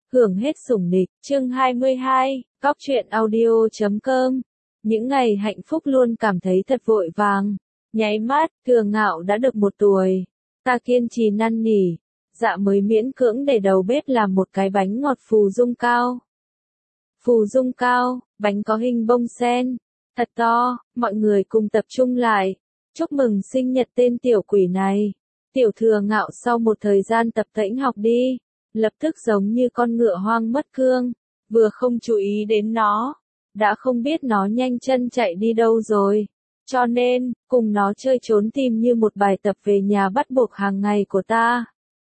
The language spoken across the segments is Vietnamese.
hưởng hết sủng nịch, chương 22, Cóc truyện audio.com. Những ngày hạnh phúc luôn cảm thấy thật vội vàng. Nháy mắt, Thừa Ngạo đã được 1 tuổi. Ta kiên trì năn nỉ, dạ mới miễn cưỡng để đầu bếp làm một cái bánh ngọt phù dung cao. Phù dung cao, bánh có hình bông sen, thật to, mọi người cùng tập trung lại, chúc mừng sinh nhật tên tiểu quỷ này. Tiểu Thừa Ngạo sau một thời gian tập tễnh học đi, lập tức giống như con ngựa hoang mất cương, vừa không chú ý đến nó, đã không biết nó nhanh chân chạy đi đâu rồi. Cho nên, cùng nó chơi trốn tìm như một bài tập về nhà bắt buộc hàng ngày của ta.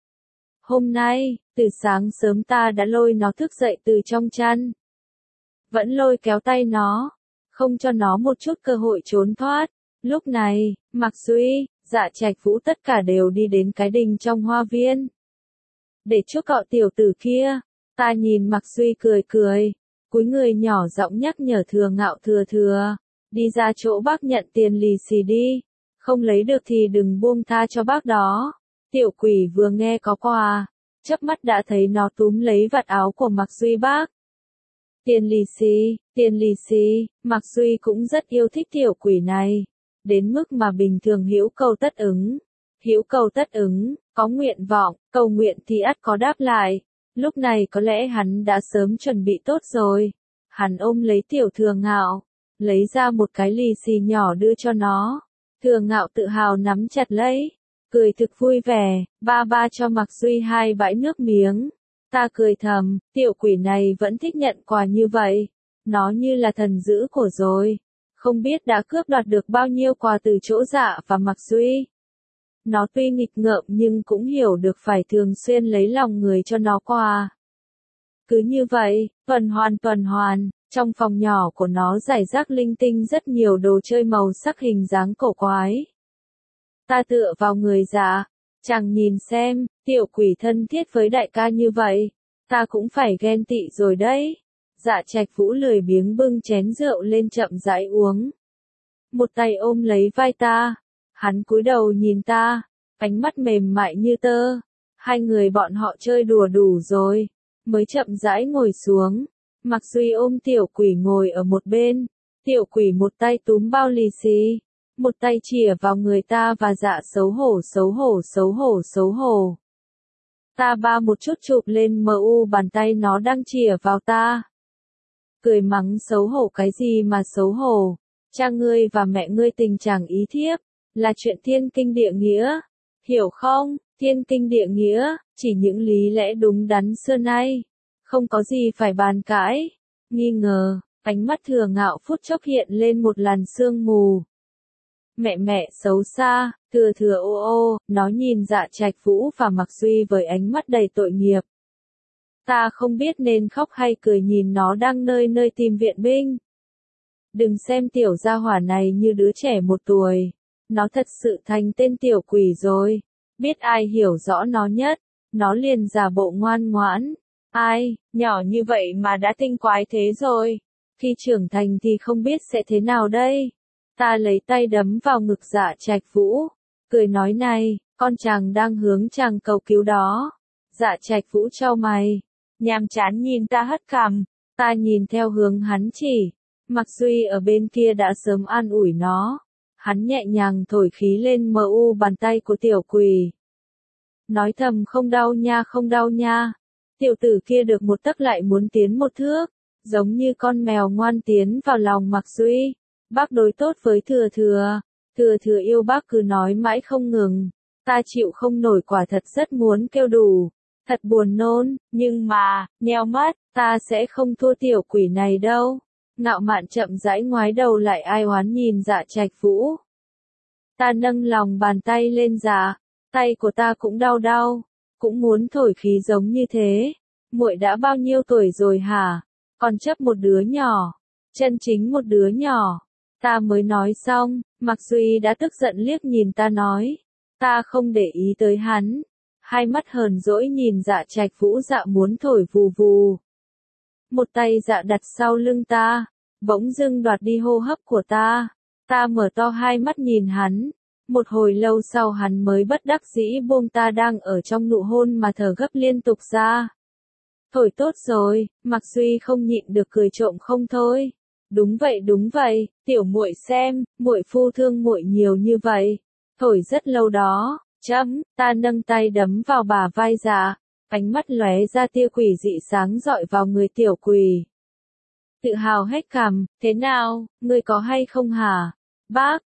Hôm nay, từ sáng sớm ta đã lôi nó thức dậy từ trong chăn. Vẫn lôi kéo tay nó, không cho nó một chút cơ hội trốn thoát. Lúc này, Mạc Duy, Dạ Trạch Vũ tất cả đều đi đến cái đình trong hoa viên. Để chúc cọ tiểu tử kia, ta nhìn Mạc Duy cười cười, cúi người nhỏ giọng nhắc nhở Thừa Ngạo thừa, đi ra chỗ bác nhận tiền lì xì đi, không lấy được thì đừng buông tha cho bác đó. Tiểu quỷ vừa nghe có quà, chớp mắt đã thấy nó túm lấy vạt áo của Mạc Duy bác. Tiền lì xì, Mạc Duy cũng rất yêu thích tiểu quỷ này, đến mức mà bình thường hữu cầu tất ứng. Hữu cầu tất ứng, có nguyện vọng, cầu nguyện thì ắt có đáp lại. Lúc này có lẽ hắn đã sớm chuẩn bị tốt rồi. Hắn ôm lấy tiểu Thừa Ngạo, lấy ra một cái lì xì nhỏ đưa cho nó. Thừa Ngạo tự hào nắm chặt lấy, cười thực vui vẻ, ba cho Mạc Duy 2 bãi nước miếng. Ta cười thầm, tiểu quỷ này vẫn thích nhận quà như vậy. Nó như là thần giữ của rồi. Không biết đã cướp đoạt được bao nhiêu quà từ chỗ Dạ và Mạc Duy. Nó tuy nghịch ngợm nhưng cũng hiểu được phải thường xuyên lấy lòng người cho nó quà. Cứ như vậy, tuần hoàn, trong phòng nhỏ của nó rải rác linh tinh rất nhiều đồ chơi màu sắc hình dáng cổ quái. Ta tựa vào người Dạ, chàng nhìn xem, tiểu quỷ thân thiết với đại ca như vậy, ta cũng phải ghen tị rồi đấy. Dạ Trạch Vũ lười biếng bưng chén rượu lên chậm rãi uống. Một tay ôm lấy vai ta, hắn cúi đầu nhìn ta, ánh mắt mềm mại như tơ. Hai người bọn họ chơi đùa đủ rồi, mới chậm rãi ngồi xuống. Mạc Duy ôm tiểu quỷ ngồi ở một bên, tiểu quỷ một tay túm bao lì xì, một tay chìa vào người ta và Dạ xấu hổ. Ta ba một chút chụp lên bàn tay nó đang chìa vào ta. Cười mắng xấu hổ cái gì mà xấu hổ, cha ngươi và mẹ ngươi tình chàng ý thiếp, là chuyện thiên kinh địa nghĩa, hiểu không? Thiên kinh địa nghĩa, chỉ những lý lẽ đúng đắn xưa nay, không có gì phải bàn cãi. Nghi ngờ, ánh mắt Thừa Ngạo phút chốc hiện lên một làn sương mù. Mẹ xấu xa, thừa ô, nó nhìn Dạ Trạch Vũ và Mạc Duy với ánh mắt đầy tội nghiệp. Ta không biết nên khóc hay cười nhìn nó đang nơi tìm viện binh. Đừng xem tiểu gia hỏa này như đứa trẻ 1 tuổi. Nó thật sự thành tên tiểu quỷ rồi. Biết ai hiểu rõ nó nhất, nó liền giả bộ ngoan ngoãn. Ai, nhỏ như vậy mà đã tinh quái thế rồi. Khi trưởng thành thì không biết sẽ thế nào đây. Ta lấy tay đấm vào ngực Dạ Trạch Vũ, cười nói này, con chàng đang hướng chàng cầu cứu đó. Dạ Trạch Vũ chau mày, nhàm chán nhìn ta hất cằm, ta nhìn theo hướng hắn chỉ. Mạc Duy ở bên kia đã sớm an ủi nó. Hắn nhẹ nhàng thổi khí lên bàn tay của tiểu quỷ. Nói thầm không đau nha. Tiểu tử kia được 1 tấc lại muốn tiến 1 thước, giống như con mèo ngoan tiến vào lòng Mạc Duy. Bác đối tốt với thừa yêu bác cứ nói mãi không ngừng. Ta chịu không nổi, quả thật rất muốn kêu đủ. Thật buồn nôn, nhưng mà, nheo mắt, ta sẽ không thua tiểu quỷ này đâu. Ngạo mạn chậm rãi ngoái đầu lại ai oán nhìn Dạ Trạch Vũ. Ta nâng lòng bàn tay lên Dạ, tay của ta cũng đau, cũng muốn thổi khí giống như thế. Muội đã bao nhiêu tuổi rồi hả? Còn chấp một đứa nhỏ, chân chính một đứa nhỏ. Ta mới nói xong, Mạc Duy đã tức giận liếc nhìn ta nói. Ta không để ý tới hắn. Hai mắt hờn dỗi nhìn Dạ Trạch Vũ. Dạ muốn thổi vù. Một tay Dạ đặt sau lưng ta, bỗng dưng đoạt đi hô hấp của ta. Ta mở to hai mắt nhìn hắn. Một hồi lâu sau hắn mới bất đắc dĩ buông ta đang ở trong nụ hôn mà thở gấp liên tục ra. Thổi tốt rồi, Mạc Duy không nhịn được cười trộm không thôi. Đúng vậy, tiểu muội xem, muội phu thương muội nhiều như vậy. Thổi rất lâu đó, ta nâng tay đấm vào bả vai Dạ, ánh mắt lóe ra tia quỷ dị sáng rọi vào người tiểu quỷ. Tự hào hết cằm, thế nào, ngươi có hay không hả? Bác,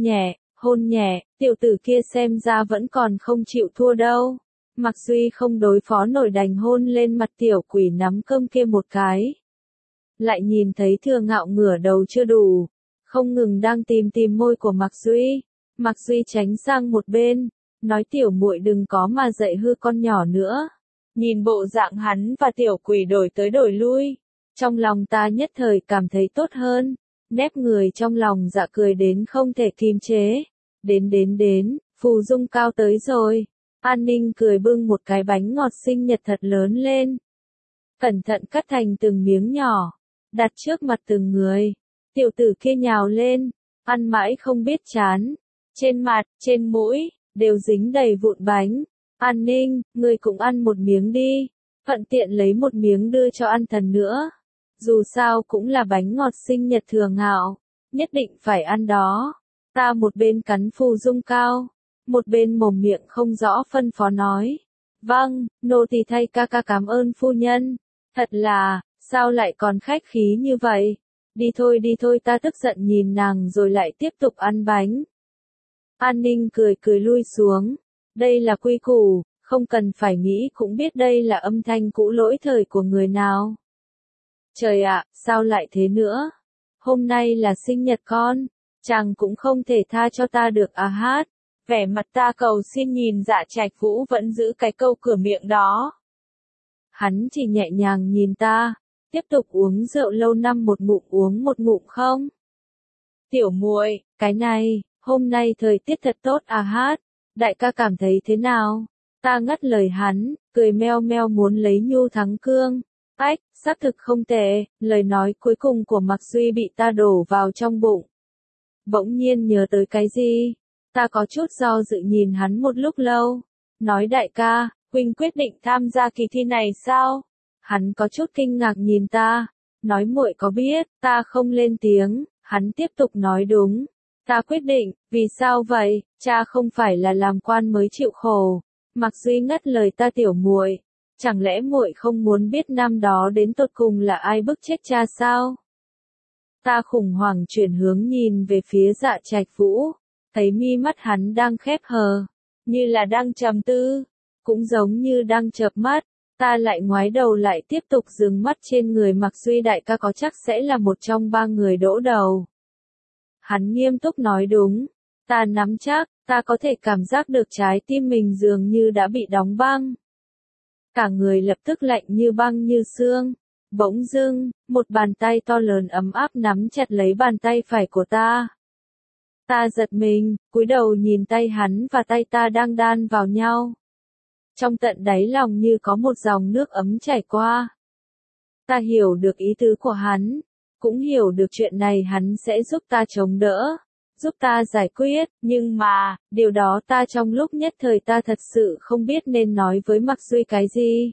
hôn nhẹ, tiểu tử kia xem ra vẫn còn không chịu thua đâu. Mạc Duy không đối phó nổi đành hôn lên mặt tiểu quỷ nắm cơm kia một cái. Lại nhìn thấy Thừa Ngạo ngửa đầu chưa đủ, không ngừng đang tìm môi của Mạc Duy. Mạc Duy tránh sang một bên, nói tiểu muội đừng có mà dạy hư con nhỏ nữa. Nhìn bộ dạng hắn và tiểu quỷ đổi tới đổi lui, trong lòng ta nhất thời cảm thấy tốt hơn, nép người trong lòng Dạ cười đến không thể kìm chế. Đến, Phù Dung Cao tới rồi. An Ninh cười bưng một cái bánh ngọt sinh nhật thật lớn lên. Cẩn thận cắt thành từng miếng nhỏ, đặt trước mặt từng người. Tiểu tử kia nhào lên, ăn mãi không biết chán. Trên mặt, trên mũi, đều dính đầy vụn bánh. An Ninh, ngươi cũng ăn một miếng đi. Thuận tiện lấy một miếng đưa cho An Thần nữa. Dù sao cũng là bánh ngọt sinh nhật Thừa Ngạo, nhất định phải ăn đó. Ta một bên cắn Phù Dung Cao, một bên mồm miệng không rõ phân phó nói. Vâng, nô tỳ thay ca ca cảm ơn phu nhân. Thật là, sao lại còn khách khí như vậy? Đi thôi ta tức giận nhìn nàng rồi lại tiếp tục ăn bánh. An Ninh cười lui xuống. Đây là quy củ, không cần phải nghĩ cũng biết đây là âm thanh cũ lỗi thời của người nào. Trời ạ, sao lại thế nữa? Hôm nay là sinh nhật con, chàng cũng không thể tha cho ta được à hát. Vẻ mặt ta cầu xin nhìn Dạ Trạch Vũ vẫn giữ cái câu cửa miệng đó. Hắn chỉ nhẹ nhàng nhìn ta, tiếp tục uống rượu lâu năm một ngụm uống một ngụm không? Tiểu muội, cái này, hôm nay thời tiết thật tốt à hát, đại ca cảm thấy thế nào? Ta ngắt lời hắn, cười meo meo muốn lấy nhu thắng cương. Ách, xác thực không tệ, lời nói cuối cùng của Mạc Duy bị ta đổ vào trong bụng. Bỗng nhiên nhớ tới cái gì? Ta có chút do dự nhìn hắn một lúc lâu. Nói đại ca, huynh quyết định tham gia kỳ thi này sao? Hắn có chút kinh ngạc nhìn ta. Nói muội có biết, ta không lên tiếng, hắn tiếp tục nói đúng. Ta quyết định, vì sao vậy, cha không phải là làm quan mới chịu khổ. Mạc Duy ngắt lời ta tiểu muội. Chẳng lẽ muội không muốn biết năm đó đến tột cùng là ai bức chết cha sao? Ta khủng hoảng chuyển hướng nhìn về phía Dạ Trạch Vũ, thấy mi mắt hắn đang khép hờ, như là đang trầm tư, cũng giống như đang chợp mắt. Ta lại ngoái đầu lại tiếp tục dừng mắt trên người Mạc Duy đại ca có chắc sẽ là một trong ba người đỗ đầu. Hắn nghiêm túc nói đúng, ta nắm chắc, ta có thể cảm giác được trái tim mình dường như đã bị đóng băng. Cả người lập tức lạnh như băng như xương. Bỗng dưng, một bàn tay to lớn ấm áp nắm chặt lấy bàn tay phải của ta. Ta giật mình, cúi đầu nhìn tay hắn và tay ta đang đan vào nhau. Trong tận đáy lòng như có một dòng nước ấm chảy qua. Ta hiểu được ý tứ của hắn, cũng hiểu được chuyện này hắn sẽ giúp ta chống đỡ, giúp ta giải quyết, nhưng mà, điều đó ta trong lúc nhất thời ta thật sự không biết nên nói với Mạc Duy cái gì.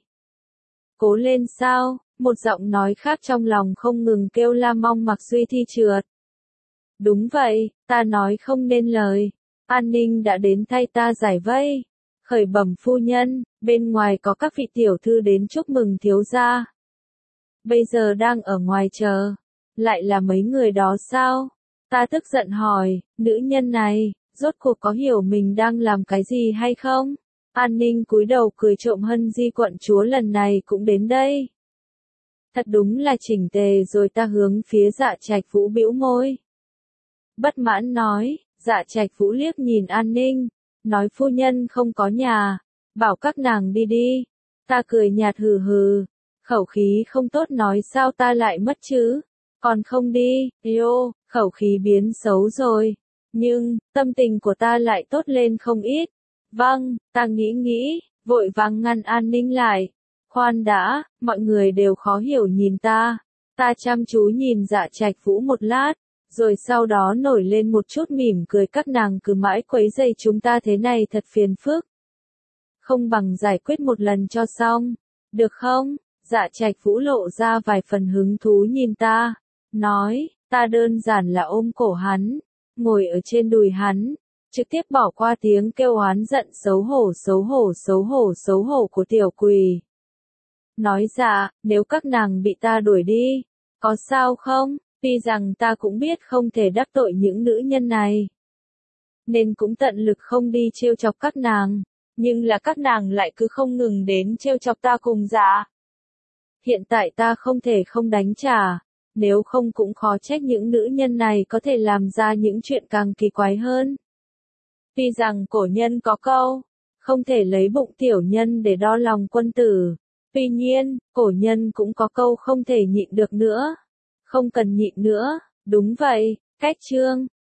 Cố lên sao, một giọng nói khác trong lòng không ngừng kêu la mong Mạc Duy thi trượt. Đúng vậy, ta nói không nên lời. An Ninh đã đến thay ta giải vây. Khởi bẩm phu nhân, bên ngoài có các vị tiểu thư đến chúc mừng thiếu gia. Bây giờ đang ở ngoài chờ. Lại là mấy người đó sao? Ta tức giận hỏi, nữ nhân này, rốt cuộc có hiểu mình đang làm cái gì hay không? An Ninh cúi đầu cười trộm Hân Di quận chúa lần này cũng đến đây. Thật đúng là chỉnh tề rồi ta hướng phía Dạ Trạch Vũ bĩu môi. Bất mãn nói, Dạ Trạch Vũ liếc nhìn An Ninh, nói phu nhân không có nhà, bảo các nàng đi đi. Ta cười nhạt hừ, khẩu khí không tốt nói sao ta lại mất chứ, còn không đi, khẩu khí biến xấu rồi. Nhưng, tâm tình của ta lại tốt lên không ít. Vâng, ta nghĩ, vội vàng ngăn An Ninh lại. Khoan đã, mọi người đều khó hiểu nhìn ta. Ta chăm chú nhìn Dạ Trạch Vũ một lát, rồi sau đó nổi lên một chút mỉm cười các nàng cứ mãi quấy rầy chúng ta thế này thật phiền phức. Không bằng giải quyết một lần cho xong. Được không? Dạ Trạch Vũ lộ ra vài phần hứng thú nhìn ta, nói, ta đơn giản là ôm cổ hắn, ngồi ở trên đùi hắn, trực tiếp bỏ qua tiếng kêu oán giận xấu hổ của tiểu quỷ. Nói dạ, nếu các nàng bị ta đuổi đi, có sao không? Tuy rằng ta cũng biết không thể đắc tội những nữ nhân này, nên cũng tận lực không đi trêu chọc các nàng, nhưng là các nàng lại cứ không ngừng đến trêu chọc ta cùng dạ. Hiện tại ta không thể không đánh trả, nếu không cũng khó trách những nữ nhân này có thể làm ra những chuyện càng kỳ quái hơn. Tuy rằng cổ nhân có câu, không thể lấy bụng tiểu nhân để đo lòng quân tử, tuy nhiên, cổ nhân cũng có câu không thể nhịn được nữa. Không cần nhịn nữa, đúng vậy, cách chương.